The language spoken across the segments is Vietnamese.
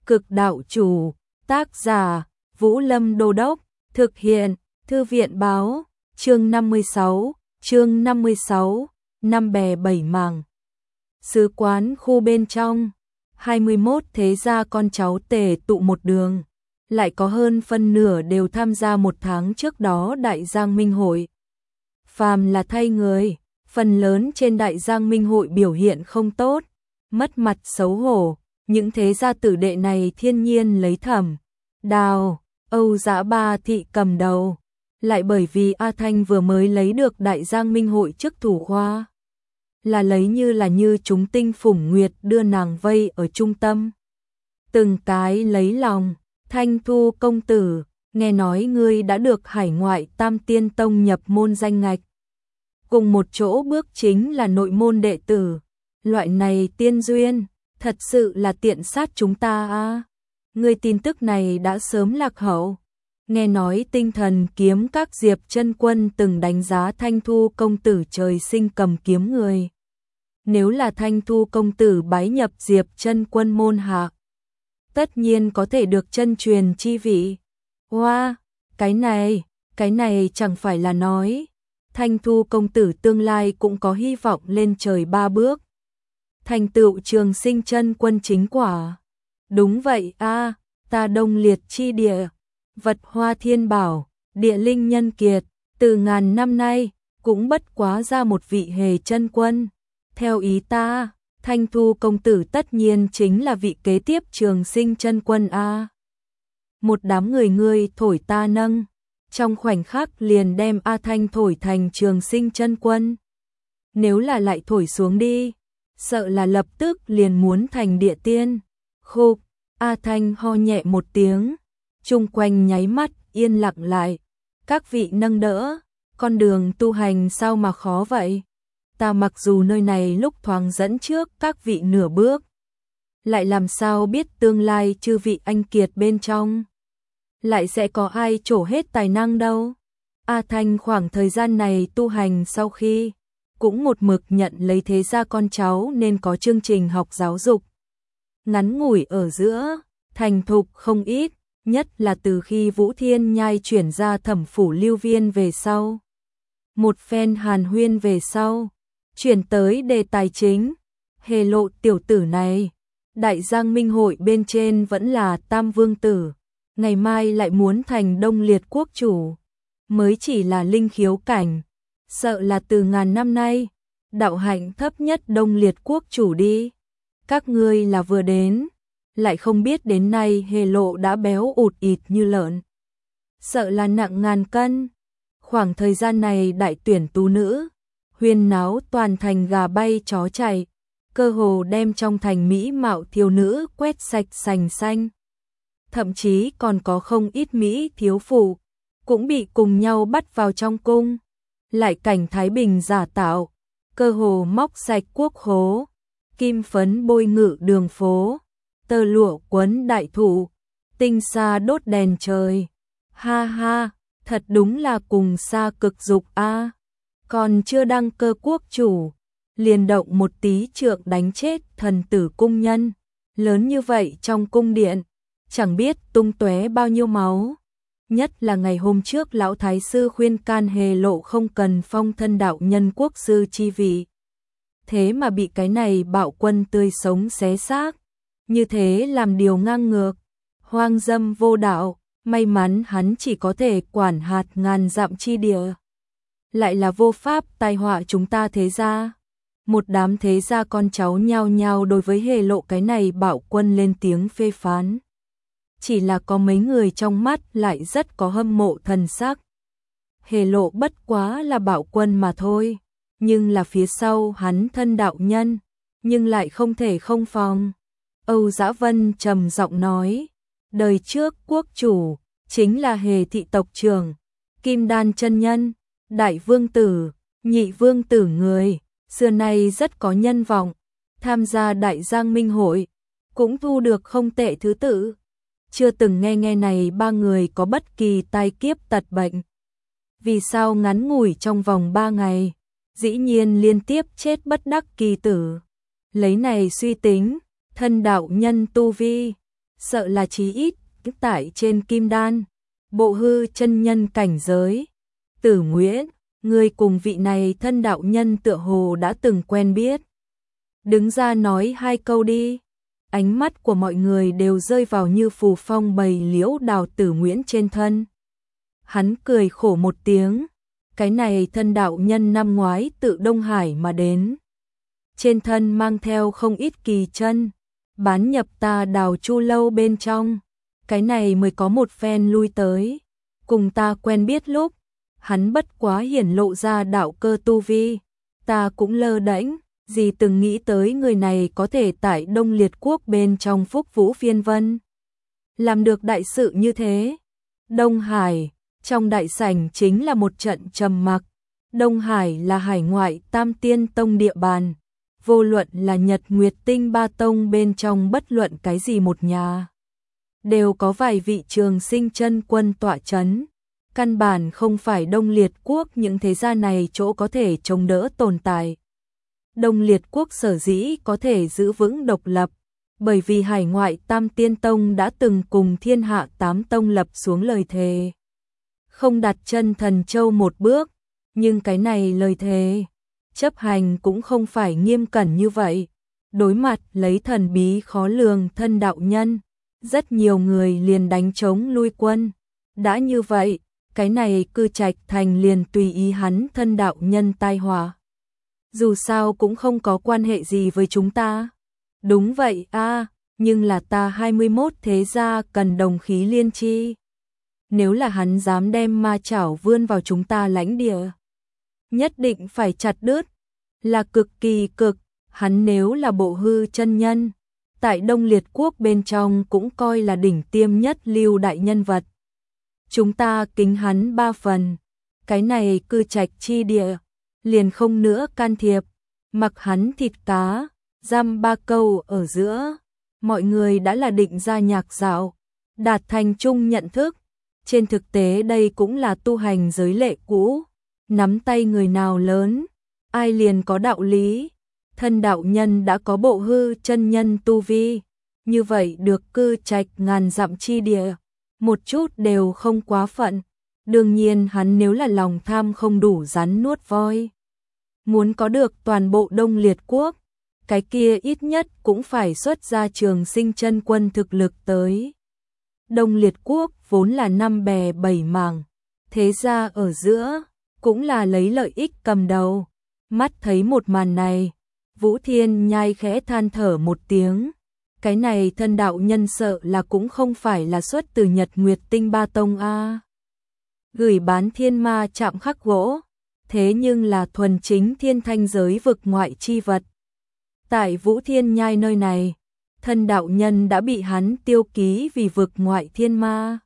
Cực đạo chủ, tác giả, Vũ Lâm Đô Đốc, thực hiện, Thư viện báo, chương 56, năm bè bảy mảng. Sứ quán khu bên trong, 21 thế gia con cháu tề tụ một đường, lại có hơn phân nửa đều tham gia một tháng trước đó Đại Giang Minh Hội. Phàm là thay người, phần lớn trên Đại Giang Minh Hội biểu hiện không tốt, mất mặt xấu hổ, những thế gia tử đệ này thiên nhiên lấy Thẩm Đào, Âu Dã ba thị cầm đầu, lại bởi vì A Thanh vừa mới lấy được Đại Giang Minh Hội chức thủ khoa, là lấy như chúng tinh phủng nguyệt đưa nàng vây ở trung tâm. Từng cái lấy lòng, Thanh Thu công tử, nghe nói ngươi đã được hải ngoại Tam Tiên Tông nhập môn danh ngạch. Cùng một chỗ bước chính là nội môn đệ tử, loại này tiên duyên, thật sự là tiện sát chúng ta a. Ngươi tin tức này đã sớm lạc hậu. Nghe nói Tinh Thần kiếm các Diệp Chân Quân từng đánh giá Thanh Thu công tử trời sinh cầm kiếm người. Nếu là Thanh Thu công tử bái nhập Diệp Chân Quân môn hạ, tất nhiên có thể được chân truyền chi vị. Hoa, cái này chẳng phải là nói, Thanh Thu công tử tương lai cũng có hy vọng lên trời ba bước, thành tựu Trường Sinh Chân Quân chính quả. Đúng vậy a, ta Đông Liệt chi địa, vật hoa thiên bảo, địa linh nhân kiệt, từ ngàn năm nay cũng bất quá ra một vị hề chân quân. Theo ý ta, Thanh Thu công tử tất nhiên chính là vị kế tiếp Trường Sinh Chân Quân a. Một đám người thổi ta nâng, trong khoảnh khắc liền đem A Thanh thổi thành Trường Sinh Chân Quân. Nếu là lại thổi xuống đi, sợ là lập tức liền muốn thành địa tiên. Khục, A Thanh ho nhẹ một tiếng, chung quanh nháy mắt yên lặng lại. Các vị nâng đỡ, con đường tu hành sao mà khó vậy? Ta mặc dù nơi này lúc thoáng dẫn trước các vị nửa bước, lại làm sao biết tương lai chư vị anh kiệt bên trong lại sẽ có ai trổ hết tài năng đâu. A Thanh khoảng thời gian này tu hành sau khi cũng một mực nhận lấy thế gia con cháu nên có chương trình học giáo dục ngắn ngủi ở giữa, thành thục không ít, nhất là từ khi Vũ Thiên Nhai chuyển ra Thẩm phủ Lưu Viên về sau. Một phen hàn huyên về sau, chuyển tới đề tài chính. Hề Lộ tiểu tử này, Đại Giang Minh Hội bên trên vẫn là Tam Vương tử, ngày mai lại muốn thành Đông Liệt quốc chủ, mới chỉ là linh khiếu cảnh, sợ là từ ngàn năm nay, đạo hạnh thấp nhất Đông Liệt quốc chủ đi. Các ngươi là vừa đến, lại không biết đến nay Hề Lộ đã béo ụt ịt như lợn, sợ là nặng ngàn cân. Khoảng thời gian này đại tuyển tú nữ, huyên náo toàn thành gà bay chó chạy, cơ hồ đem trong thành mỹ mạo thiếu nữ quét sạch sành xanh. Thậm chí còn có không ít mỹ thiếu phụ, cũng bị cùng nhau bắt vào trong cung. Lại cảnh Thái Bình giả tạo, cơ hồ móc sạch quốc khố, kim phấn bôi ngự đường phố, tơ lụa quấn đại thụ, tinh sa đốt đèn trời. Ha ha, thật đúng là cùng xa cực dục a. Còn chưa đăng cơ quốc chủ, liền động một tí trượng đánh chết thần tử cung nhân, lớn như vậy trong cung điện, chẳng biết tung tóe bao nhiêu máu. Nhất là ngày hôm trước lão thái sư khuyên can Hề Lộ không cần phong thân đạo nhân quốc sư chi vị, thế mà bị cái này bạo quân tươi sống xé xác, như thế làm điều ngang ngược, hoang dâm vô đạo. May mắn hắn chỉ có thể quản hạt ngàn dặm chi địa, lại là vô pháp tai họa chúng ta thế gia. Một đám thế gia con cháu nhao nhao đối với Hề Lộ cái này bạo quân lên tiếng phê phán. Chỉ là có mấy người trong mắt lại rất có hâm mộ thần sắc. Hề Lộ bất quá là bạo quân mà thôi, nhưng là phía sau hắn thân đạo nhân, nhưng lại không thể không phòng. Âu Dã Vân trầm giọng nói, đời trước quốc chủ chính là Hề thị tộc trưởng, Kim Đan chân nhân, đại vương tử, nhị vương tử người, xưa nay rất có nhân vọng, tham gia Đại Giang Minh Hội, cũng thu được không tệ thứ tự. Chưa từng nghe này ba người có bất kỳ tai kiếp tật bệnh. Vì sao ngắn ngủi trong vòng 3 ngày, dĩ nhiên liên tiếp chết bất đắc kỳ tử. Lấy này suy tính, thân đạo nhân tu vi, sợ là chí ít tại trên kim đan, bộ hư chân nhân cảnh giới. Tử Nguyễn, người cùng vị này thân đạo nhân tựa hồ đã từng quen biết. Đứng ra nói hai câu đi. Ánh mắt của mọi người đều rơi vào Như Phù Phong bày liễu đào Tử Nguyễn trên thân. Hắn cười khổ một tiếng, cái này thân đạo nhân năm ngoái tự Đông Hải mà đến. Trên thân mang theo không ít kỳ chân, bán nhập ta Đào Chu lâu bên trong. Cái này mới có một phen lui tới, cùng ta quen biết lúc, hắn bất quá hiển lộ ra đạo cơ tu vi, ta cũng lơ đễnh, gì từng nghĩ tới người này có thể tại Đông Liệt Quốc bên trong Phúc Vũ Phiên Vân. Làm được đại sự như thế. Đông Hải, trong đại sảnh chính là một trận trầm mặc. Đông Hải là hải ngoại Tam Tiên Tông địa bàn, vô luận là Nhật Nguyệt Tinh ba tông bên trong bất luận cái gì một nhà. Đều có vài vị trường sinh chân quân tọa chấn. Căn bản không phải Đông Liệt Quốc những thế gia này chỗ có thể chống đỡ tồn tại. Đông Liệt Quốc sở dĩ có thể giữ vững độc lập, bởi vì hải ngoại Tam Tiên Tông đã từng cùng thiên hạ 8 tông lập xuống lời thề. Không đặt chân Thần Châu một bước, nhưng cái này lời thề, chấp hành cũng không phải nghiêm cẩn như vậy. Đối mặt lấy thần bí khó lường thân đạo nhân, rất nhiều người liền đánh trống lui quân. Đã như vậy, cái này Cư Trạch Thành liền tùy ý hắn thân đạo nhân tai họa. Dù sao cũng không có quan hệ gì với chúng ta. Đúng vậy a, nhưng là ta 21 thế gia cần đồng khí liên chi. Nếu là hắn dám đem ma chảo vươn vào chúng ta lãnh địa, nhất định phải chặt đứt, là cực kỳ cực. Hắn nếu là bộ hư chân nhân, tại Đông Liệt Quốc bên trong cũng coi là đỉnh tiêm nhất lưu đại nhân vật. Chúng ta kính hắn 3 phần, cái này Cư Trạch chi địa, liền không nữa can thiệp, mặc hắn thịt cá, giam 3 câu ở giữa. Mọi người đã là định ra nhạc dạo, đạt thành chung nhận thức. Trên thực tế đây cũng là tu hành giới lệ cũ, nắm tay người nào lớn, ai liền có đạo lý. Thân đạo nhân đã có bộ hư chân nhân tu vi, như vậy được Cư Trạch ngàn dặm chi địa, một chút đều không quá phận. Đương nhiên hắn nếu là lòng tham không đủ rắn nuốt voi, muốn có được toàn bộ Đông Liệt Quốc, cái kia ít nhất cũng phải xuất ra trường sinh chân quân thực lực tới. Đông Liệt Quốc vốn là 5 bè 7 mảng, thế ra ở giữa cũng là lấy lợi ích cầm đầu. Mắt thấy một màn này, Vũ Thiên Nhai khẽ than thở một tiếng. Cái này thân đạo nhân sợ là cũng không phải là xuất từ Nhật Nguyệt Tinh ba tông a. Gửi bán thiên ma chạm khắc gỗ, thế nhưng là thuần chính thiên thanh giới vực ngoại chi vật. Tại Vũ Thiên Nhai nơi này, thân đạo nhân đã bị hắn tiêu ký vì vực ngoại thiên ma.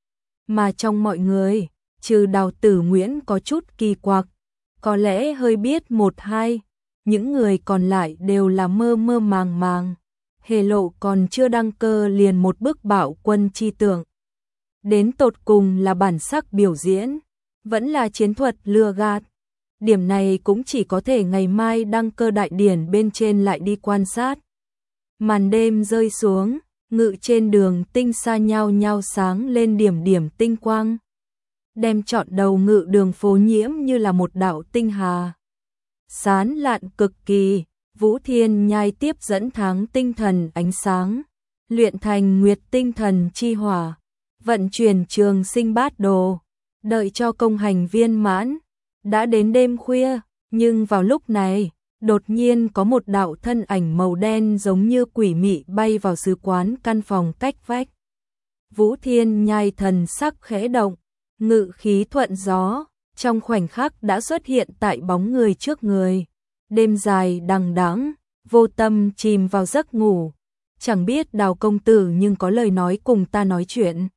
Mà trong mọi người, trừ Đào Tử Nguyễn có chút kỳ quặc, có lẽ hơi biết một hai, những người còn lại đều là mơ mơ màng màng. Hề Lộ còn chưa đăng cơ liền một bức bạo quân chi tưởng. Đến tột cùng là bản sắc biểu diễn, vẫn là chiến thuật lừa gạt. Điểm này cũng chỉ có thể ngày mai đăng cơ đại điển bên trên lại đi quan sát. Màn đêm rơi xuống, ngự trên đường tinh xa nhao nhao sáng lên điểm điểm tinh quang, đem trọn đầu ngự đường phố nhiễm như là một đạo tinh hà. Sán lạn cực kỳ, Vũ Thiên Nhai tiếp dẫn tháng tinh thần ánh sáng, luyện thành nguyệt tinh thần chi hỏa, vận chuyển trường sinh bát đồ, đợi cho công hành viên mãn. Đã đến đêm khuya, nhưng vào lúc này, đột nhiên có một đạo thân ảnh màu đen giống như quỷ mị bay vào sứ quán căn phòng cách vách. Vũ Thiên Nhai thần sắc khẽ động, ngự khí thuận gió, trong khoảnh khắc đã xuất hiện tại bóng người trước người. Đêm dài đằng đẵng, vô tâm chìm vào giấc ngủ, chẳng biết Đào công tử nhưng có lời nói cùng ta nói chuyện.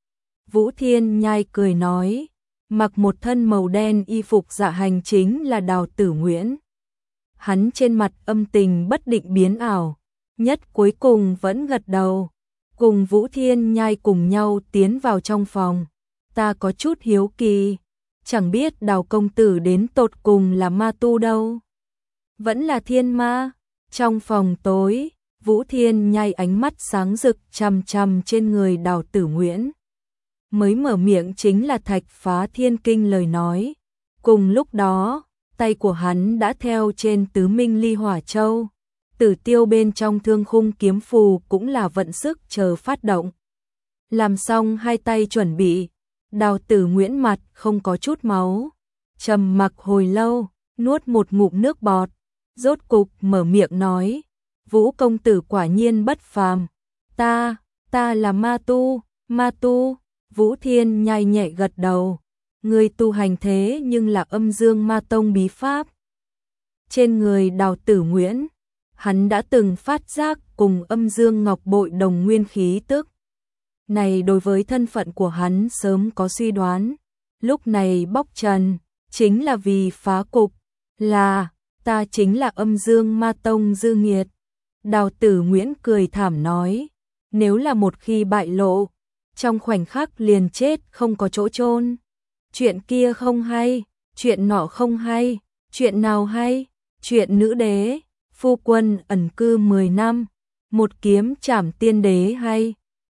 Vũ Thiên Nhai cười nói, mặc một thân màu đen y phục dạ hành chính là Đào Tử Nguyễn. Hắn trên mặt âm tình bất định biến ảo, nhất cuối cùng vẫn gật đầu, cùng Vũ Thiên Nhai cùng nhau tiến vào trong phòng. Ta có chút hiếu kỳ, chẳng biết Đào công tử đến tột cùng là ma tu đâu, vẫn là thiên ma. Trong phòng tối, Vũ Thiên Nhai ánh mắt sáng rực chằm chằm trên người Đào Tử Nguyễn. Mới mở miệng chính là Thạch Phá Thiên Kinh lời nói. Cùng lúc đó, tay của hắn đã theo trên Tứ Minh Ly Hỏa Châu. Tử tiêu bên trong Thương Khung kiếm phù cũng là vận sức chờ phát động. Làm xong hai tay chuẩn bị, Đào Tử Nguyễn mặt không có chút máu, trầm mặc hồi lâu, nuốt một ngụm nước bọt, rốt cục mở miệng nói, Vũ công tử quả nhiên bất phàm, ta là ma tu, Vũ Thiên Nhai nhẹ gật đầu, người tu hành thế nhưng là Âm Dương Ma Tông bí pháp. Trên người Đào Tử Nguyễn, hắn đã từng phát giác cùng Âm Dương Ngọc Bội đồng nguyên khí tức. Này đối với thân phận của hắn sớm có suy đoán, lúc này bóc trần, chính là vì phá cục, là, ta chính là Âm Dương Ma Tông Dư Nghiệt. Đào Tử Nguyễn cười thảm nói, nếu là một khi bại lộ, trong khoảnh khắc liền chết không có chỗ chôn. Chuyện kia không hay, chuyện nọ không hay, chuyện nào hay, chuyện nữ đế, phu quân ẩn cư 10 năm, một kiếm trảm tiên đế hay.